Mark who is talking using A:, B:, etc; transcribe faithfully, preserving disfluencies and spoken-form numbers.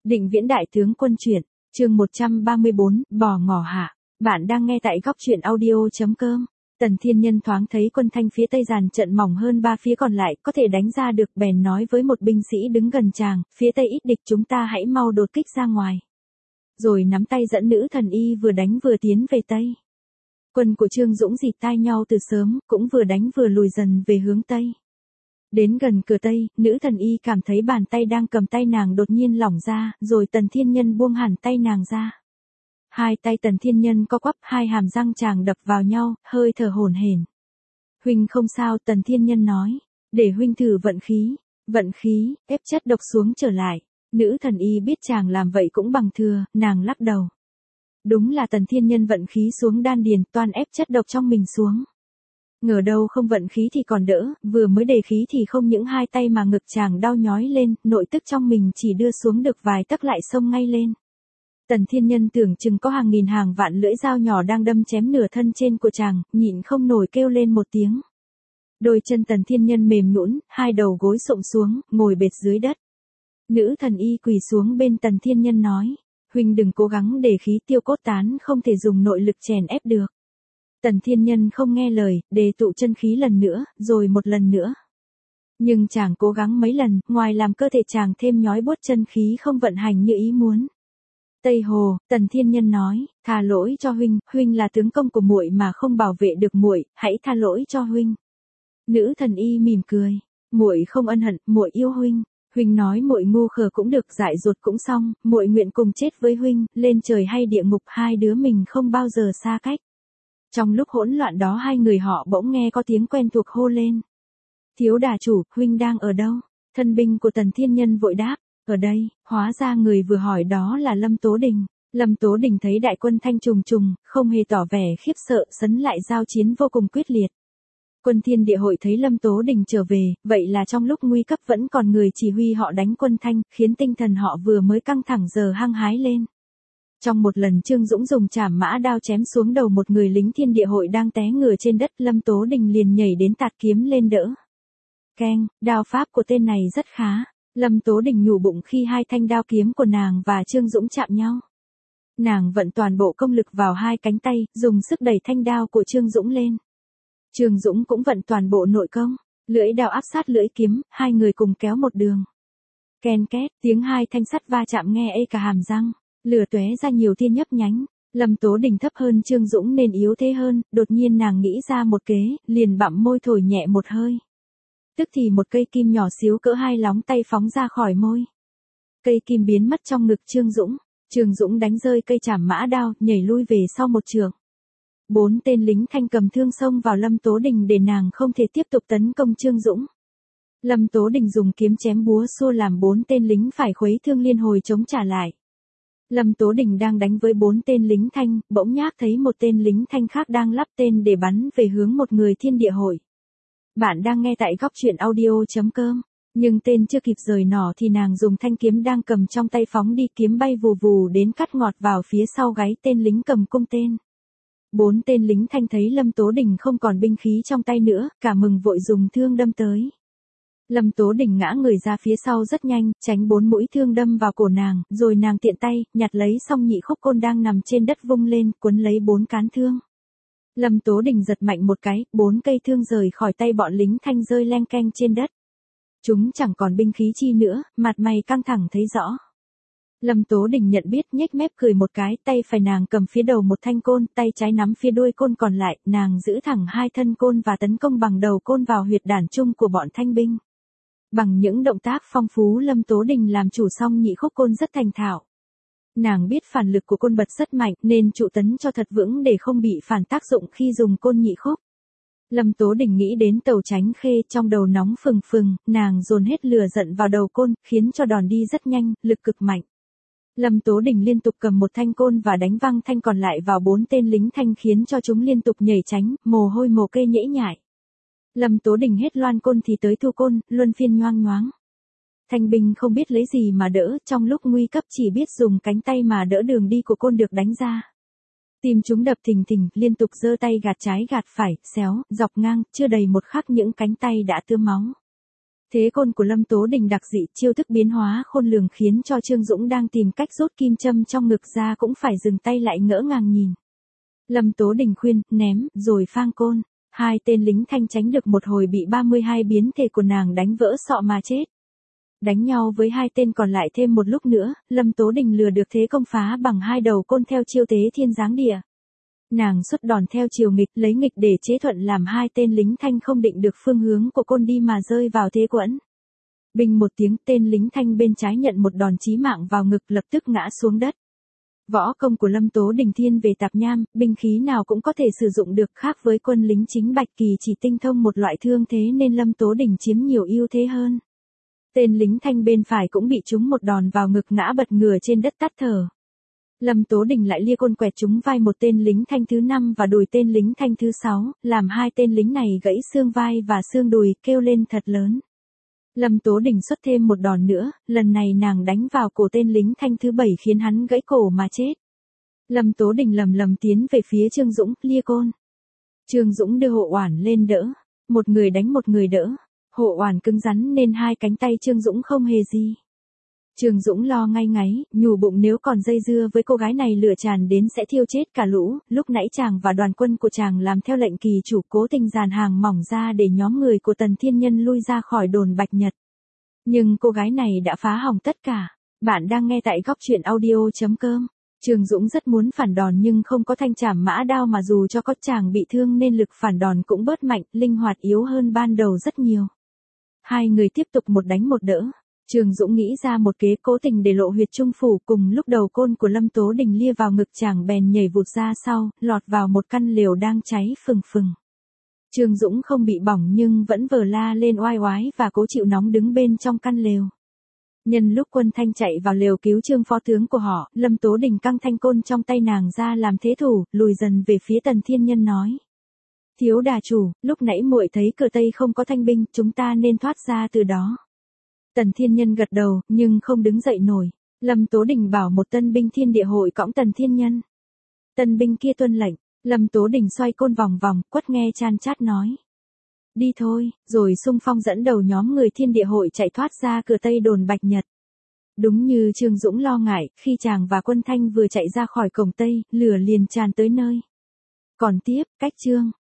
A: Định Viễn đại tướng quân truyện, chương một trăm ba mươi bốn, bò ngỏ hạ. Bạn đang nghe tại góc truyện audio chấm com. Tần Thiên Nhân thoáng thấy quân Thanh phía tây dàn trận mỏng hơn ba phía còn lại, có thể đánh ra được, bèn nói với một binh sĩ đứng gần chàng, phía tây ít địch, chúng ta hãy mau đột kích ra ngoài. Rồi nắm tay dẫn nữ thần y vừa đánh vừa tiến về tây. Quân của Trương Dũng dịt tai nhau từ sớm, cũng vừa đánh vừa lùi dần về hướng tây. Đến gần cửa tây, nữ thần y cảm thấy bàn tay đang cầm tay nàng đột nhiên lỏng ra, rồi Tần Thiên Nhân buông hẳn tay nàng ra. Hai tay Tần Thiên Nhân co quắp, hai hàm răng chàng đập vào nhau, hơi thở hổn hển. Huynh không sao, Tần Thiên Nhân nói, để huynh thử vận khí, vận khí, ép chất độc xuống trở lại. Nữ thần y biết chàng làm vậy cũng bằng thừa, nàng lắc đầu. Đúng là Tần Thiên Nhân vận khí xuống đan điền, toan ép chất độc trong mình xuống. Ngờ đâu không vận khí thì còn đỡ, vừa mới đề khí thì không những hai tay mà ngực chàng đau nhói lên, nội tức trong mình chỉ đưa xuống được vài tấc lại xông ngay lên. Tần Thiên Nhân tưởng chừng có hàng nghìn hàng vạn lưỡi dao nhỏ đang đâm chém nửa thân trên của chàng, nhịn không nổi kêu lên một tiếng. Đôi chân Tần Thiên Nhân mềm nhũn, hai đầu gối xụm xuống, ngồi bệt dưới đất. Nữ thần y quỳ xuống bên Tần Thiên Nhân nói, huynh đừng cố gắng để khí tiêu cốt tán, không thể dùng nội lực chèn ép được. Tần Thiên Nhân không nghe lời, đề tụ chân khí lần nữa, rồi một lần nữa. Nhưng chàng cố gắng mấy lần, ngoài làm cơ thể chàng thêm nhói buốt, chân khí không vận hành như ý muốn. Tây Hồ, Tần Thiên Nhân nói, tha lỗi cho huynh, huynh là tướng công của muội mà không bảo vệ được muội, hãy tha lỗi cho huynh. Nữ thần y mỉm cười, muội không ân hận, muội yêu huynh. Huynh nói muội ngu khờ cũng được, dại dột cũng xong, muội nguyện cùng chết với huynh, lên trời hay địa ngục, hai đứa mình không bao giờ xa cách. Trong lúc hỗn loạn đó hai người họ bỗng nghe có tiếng quen thuộc hô lên. Thiếu đà chủ, huynh đang ở đâu? Thân binh của Tần Thiên Nhân vội đáp, ở đây. Hóa ra người vừa hỏi đó là Lâm Tố Đình. Lâm Tố Đình thấy đại quân thanh trùng trùng, không hề tỏ vẻ khiếp sợ, sấn lại giao chiến vô cùng quyết liệt. Quân Thiên Địa Hội thấy Lâm Tố Đình trở về, vậy là trong lúc nguy cấp vẫn còn người chỉ huy họ đánh quân Thanh, khiến tinh thần họ vừa mới căng thẳng giờ hăng hái lên. Trong một lần Trương Dũng dùng trảm mã đao chém xuống đầu một người lính Thiên Địa Hội đang té ngửa trên đất, Lâm Tố Đình liền nhảy đến tạt kiếm lên đỡ. Keng, đao pháp của tên này rất khá. Lâm Tố Đình nhủ bụng khi hai thanh đao kiếm của nàng và Trương Dũng chạm nhau. Nàng vận toàn bộ công lực vào hai cánh tay, dùng sức đẩy thanh đao của Trương Dũng lên. Trương Dũng cũng vận toàn bộ nội công, lưỡi đao áp sát lưỡi kiếm, hai người cùng kéo một đường. Ken két, tiếng hai thanh sắt va chạm nghe ê cả hàm răng, lửa tóe ra nhiều tia nhấp nhánh. Lâm Tố Đình thấp hơn Trương Dũng nên yếu thế hơn, đột nhiên nàng nghĩ ra một kế, liền bặm môi thổi nhẹ một hơi. Tức thì một cây kim nhỏ xíu cỡ hai lóng tay phóng ra khỏi môi. Cây kim biến mất trong ngực Trương Dũng, Trương Dũng đánh rơi cây trảm mã đao, nhảy lui về sau một trường. Bốn tên lính Thanh cầm thương xông vào Lâm Tố Đình để nàng không thể tiếp tục tấn công Trương Dũng. Lâm Tố Đình dùng kiếm chém búa xua làm bốn tên lính phải khuấy thương liên hồi chống trả lại. Lâm Tố Đình đang đánh với bốn tên lính Thanh, bỗng nhác thấy một tên lính Thanh khác đang lắp tên để bắn về hướng một người Thiên Địa Hội. Bạn đang nghe tại góc truyện audio chấm com, nhưng tên chưa kịp rời nỏ thì nàng dùng thanh kiếm đang cầm trong tay phóng đi, kiếm bay vù vù đến cắt ngọt vào phía sau gáy tên lính cầm cung tên. Bốn tên lính Thanh thấy Lâm Tố Đình không còn binh khí trong tay nữa, cả mừng vội dùng thương đâm tới. Lâm Tố Đình ngã người ra phía sau rất nhanh, tránh bốn mũi thương đâm vào cổ nàng, rồi nàng tiện tay, nhặt lấy xong nhị khúc côn đang nằm trên đất vung lên, cuốn lấy bốn cán thương. Lâm Tố Đình giật mạnh một cái, bốn cây thương rời khỏi tay bọn lính Thanh rơi leng keng trên đất. Chúng chẳng còn binh khí chi nữa, mặt mày căng thẳng thấy rõ. Lâm Tố Đình nhận biết, nhếch mép cười một cái, tay phải nàng cầm phía đầu một thanh côn, tay trái nắm phía đuôi côn còn lại, nàng giữ thẳng hai thân côn và tấn công bằng đầu côn vào huyệt đản chung của bọn Thanh binh. Bằng những động tác phong phú Lâm Tố Đình làm chủ xong nhị khúc côn rất thành thạo. Nàng biết phản lực của côn bật rất mạnh nên trụ tấn cho thật vững để không bị phản tác dụng khi dùng côn nhị khúc. Lâm Tố Đình nghĩ đến Tàu Chánh Khê, trong đầu nóng phừng phừng, nàng dồn hết lửa giận vào đầu côn, khiến cho đòn đi rất nhanh, lực cực mạnh. Lâm Tố Đình liên tục cầm một thanh côn và đánh văng thanh còn lại vào bốn tên lính Thanh, khiến cho chúng liên tục nhảy tránh, mồ hôi mồ kê nhễ nhại. Lâm Tố Đình hết loan côn thì tới thu côn, luân phiên nhoang nhoáng. Thanh binh không biết lấy gì mà đỡ, trong lúc nguy cấp chỉ biết dùng cánh tay mà đỡ đường đi của côn được đánh ra. Tim chúng đập thình thình, liên tục giơ tay gạt trái gạt phải, xéo, dọc ngang, chưa đầy một khắc những cánh tay đã tươm máu. Thế côn của Lâm Tố Đình đặc dị, chiêu thức biến hóa khôn lường khiến cho Trương Dũng đang tìm cách rút kim châm trong ngực ra cũng phải dừng tay lại ngỡ ngàng nhìn. Lâm Tố Đình khuyên, ném, rồi phang côn. Hai tên lính thanh tránh được một hồi bị ba mươi hai biến thể của nàng đánh vỡ sọ mà chết. Đánh nhau với hai tên còn lại thêm một lúc nữa, Lâm Tố Đình lừa được thế công phá bằng hai đầu côn theo chiêu tế thiên giáng địa. Nàng xuất đòn theo chiều nghịch, lấy nghịch để chế thuận làm hai tên lính thanh không định được phương hướng của côn đi mà rơi vào thế quẫn. Bình một tiếng, tên lính thanh bên trái nhận một đòn chí mạng vào ngực lập tức ngã xuống đất. Võ công của Lâm Tố Đình thiên về tạp nham, binh khí nào cũng có thể sử dụng được, khác với quân lính chính Bạch Kỳ chỉ tinh thông một loại thương thế nên Lâm Tố Đình chiếm nhiều ưu thế hơn. Tên lính thanh bên phải cũng bị trúng một đòn vào ngực ngã bật ngửa trên đất tắt thở. Lâm Tố Đình lại lia côn quẹt trúng vai một tên lính thanh thứ năm và đùi tên lính thanh thứ sáu, làm hai tên lính này gãy xương vai và xương đùi, kêu lên thật lớn. Lâm Tố Đình xuất thêm một đòn nữa, lần này nàng đánh vào cổ tên lính thanh thứ bảy khiến hắn gãy cổ mà chết. Lâm Tố Đình lầm lầm tiến về phía Trương Dũng, lia côn. Trương Dũng đưa Hộ Oản lên đỡ, một người đánh một người đỡ. Hộ Oản cứng rắn nên hai cánh tay Trương Dũng không hề gì. Trương Dũng lo ngay ngáy, nhủ bụng nếu còn dây dưa với cô gái này lửa tràn đến sẽ thiêu chết cả lũ. Lúc nãy chàng và đoàn quân của chàng làm theo lệnh kỳ chủ cố tình dàn hàng mỏng ra để nhóm người của Tần Thiên Nhân lui ra khỏi đồn Bạch Nhật. Nhưng cô gái này đã phá hỏng tất cả. Bạn đang nghe tại góc truyện audio chấm com. Trương Dũng rất muốn phản đòn nhưng không có thanh trảm mã đao, mà dù cho có chàng bị thương nên lực phản đòn cũng bớt mạnh, linh hoạt yếu hơn ban đầu rất nhiều. Hai người tiếp tục một đánh một đỡ. Trương Dũng nghĩ ra một kế cố tình để lộ huyệt trung phủ, cùng lúc đầu côn của Lâm Tố Đình lia vào ngực chàng bèn nhảy vụt ra sau, lọt vào một căn lều đang cháy phừng phừng. Trương Dũng không bị bỏng nhưng vẫn vờ la lên oai oái và cố chịu nóng đứng bên trong căn lều. Nhân lúc quân thanh chạy vào lều cứu Trương phó tướng của họ, Lâm Tố Đình căng thanh côn trong tay nàng ra làm thế thủ, lùi dần về phía Tần Thiên Nhân nói. Thiếu đà chủ, lúc nãy muội thấy cửa Tây không có thanh binh, chúng ta nên thoát ra từ đó. Tần Thiên Nhân gật đầu, nhưng không đứng dậy nổi. Lâm Tố Đình bảo một tân binh Thiên Địa Hội cõng Tần Thiên Nhân. Tân binh kia tuân lệnh, Lâm Tố Đình xoay côn vòng vòng, quất nghe chan chát nói. Đi thôi, rồi xung phong dẫn đầu nhóm người Thiên Địa Hội chạy thoát ra cửa Tây đồn Bạch Nhật. Đúng như Trương Dũng lo ngại, khi chàng và quân thanh vừa chạy ra khỏi cổng Tây, lửa liền tràn tới nơi. Còn tiếp, cách Trương